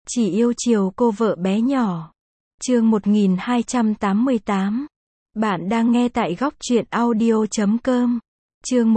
Chỉ yêu chiều cô vợ bé nhỏ. Chương 1288. Bạn đang nghe tại góc truyện audio.com. Chương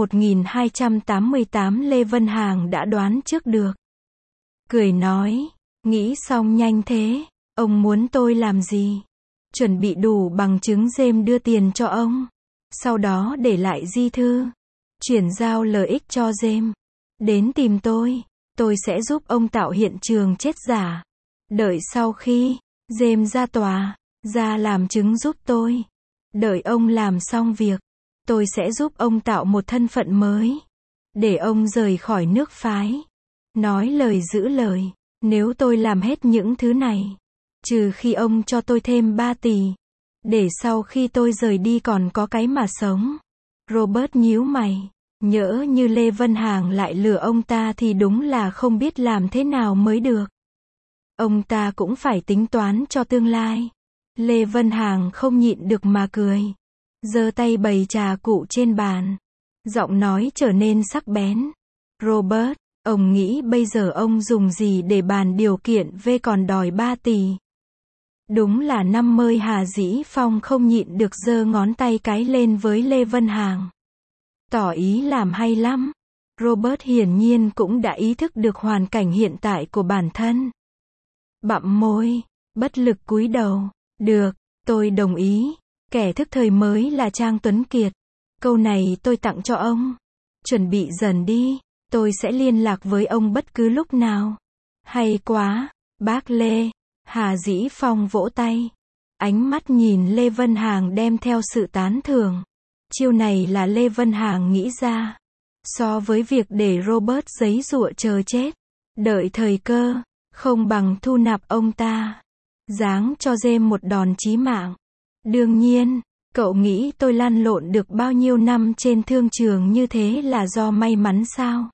1288 Lê Vân Hàng đã đoán trước được. Cười nói, nghĩ xong nhanh thế, ông muốn tôi làm gì? Chuẩn bị đủ bằng chứng James đưa tiền cho ông. Sau đó để lại di thư. Chuyển giao lợi ích cho James. Đến tìm tôi sẽ giúp ông tạo hiện trường chết giả. Đợi sau khi James ra tòa, ra làm chứng giúp tôi. Đợi ông làm xong việc, tôi sẽ giúp ông tạo một thân phận mới. Để ông rời khỏi nước phái. Nói lời giữ lời, nếu tôi làm hết những thứ này, trừ khi ông cho tôi thêm 3 tỷ. Để sau khi tôi rời đi còn có cái mà sống. Robert nhíu mày. Nhỡ như Lê Vân Hàng lại lừa ông ta thì đúng là không biết làm thế nào mới được. Ông ta cũng phải tính toán cho tương lai. Lê Vân Hàng không nhịn được mà cười. Giơ tay bày trà cụ trên bàn. Giọng nói trở nên sắc bén. Robert, ông nghĩ bây giờ ông dùng gì để bàn điều kiện về còn đòi 3 tỷ? Đúng là năm mươi. Hà Dĩ Phong không nhịn được giơ ngón tay cái lên với Lê Vân Hàng. Tỏ ý làm hay lắm. Robert hiển nhiên cũng đã ý thức được hoàn cảnh hiện tại của bản thân. Bặm môi, bất lực cúi đầu. Được, tôi đồng ý. Kẻ thức thời mới là Trang Tuấn Kiệt. Câu này tôi tặng cho ông. Chuẩn bị dần đi, tôi sẽ liên lạc với ông bất cứ lúc nào. Hay quá, bác Lê. Hà Dĩ Phong vỗ tay. Ánh mắt nhìn Lê Vân Hàng đem theo sự tán thưởng. Chiêu này là Lê Vân Hàng nghĩ ra. So với việc để Robert giấy giụa chờ chết, đợi thời cơ, không bằng thu nạp ông ta. Giáng cho James một đòn chí mạng. Đương nhiên, cậu nghĩ tôi lăn lộn được bao nhiêu năm trên thương trường như thế là do may mắn sao?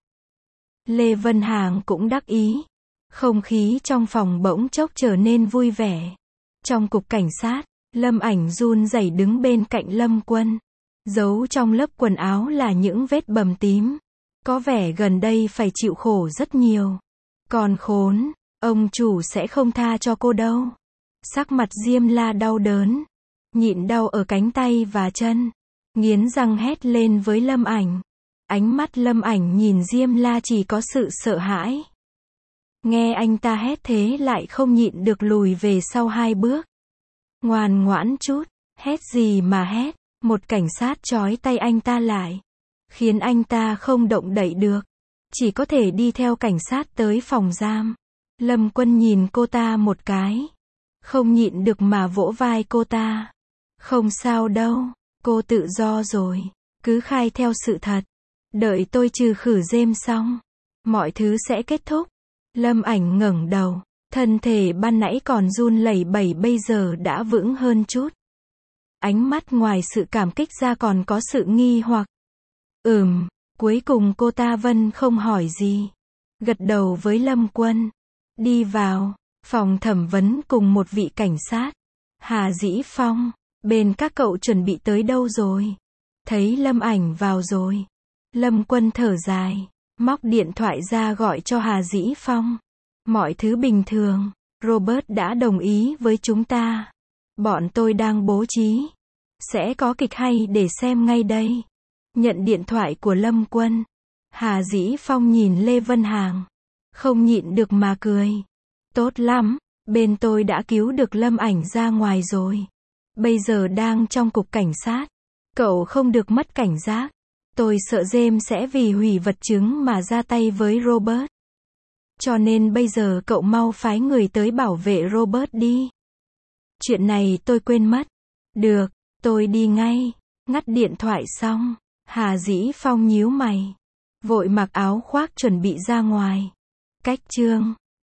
Lê Vân Hàng cũng đắc ý. Không khí trong phòng bỗng chốc trở nên vui vẻ. Trong cục cảnh sát, Lâm Ảnh run rẩy đứng bên cạnh Lâm Quân. Giấu trong lớp quần áo là những vết bầm tím. Có vẻ gần đây phải chịu khổ rất nhiều. Còn khốn, ông chủ sẽ không tha cho cô đâu. Sắc mặt Diêm La đau đớn. Nhịn đau ở cánh tay và chân. Nghiến răng hét lên với Lâm Ảnh. Ánh mắt Lâm Ảnh nhìn Diêm La chỉ có sự sợ hãi. Nghe anh ta hét thế lại không nhịn được lùi về sau 2 bước. Ngoan ngoãn chút, hét gì mà hét. Một cảnh sát trói tay anh ta lại, khiến anh ta không động đậy được. Chỉ có thể đi theo cảnh sát tới phòng giam. Lâm Quân nhìn cô ta một cái. Không nhịn được mà vỗ vai cô ta. Không sao đâu, cô tự do rồi. Cứ khai theo sự thật. Đợi tôi trừ khử James xong, mọi thứ sẽ kết thúc. Lâm Ảnh ngẩng đầu. Thân thể ban nãy còn run lẩy bẩy bây giờ đã vững hơn chút. Ánh mắt ngoài sự cảm kích ra còn có sự nghi hoặc. Cuối cùng cô ta Vân không hỏi gì. Gật đầu với Lâm Quân. Đi vào phòng thẩm vấn cùng một vị cảnh sát. Hà Dĩ Phong, bên các cậu chuẩn bị tới đâu rồi? Thấy Lâm Ảnh vào rồi. Lâm Quân thở dài, móc điện thoại ra gọi cho Hà Dĩ Phong. Mọi thứ bình thường, Robert đã đồng ý với chúng ta. Bọn tôi đang bố trí. Sẽ có kịch hay để xem ngay đây. Nhận điện thoại của Lâm Quân. Hà Dĩ Phong nhìn Lê Vân Hàng. Không nhịn được mà cười. Tốt lắm, bên tôi đã cứu được Lâm Ảnh ra ngoài rồi. Bây giờ đang trong cục cảnh sát. Cậu không được mất cảnh giác. Tôi sợ James sẽ vì hủy vật chứng mà ra tay với Robert. Cho nên bây giờ cậu mau phái người tới bảo vệ Robert đi. Chuyện này tôi quên mất. Được, tôi đi ngay. Ngắt điện thoại xong, Hà Dĩ Phong nhíu mày. Vội mặc áo khoác chuẩn bị ra ngoài. Cách chương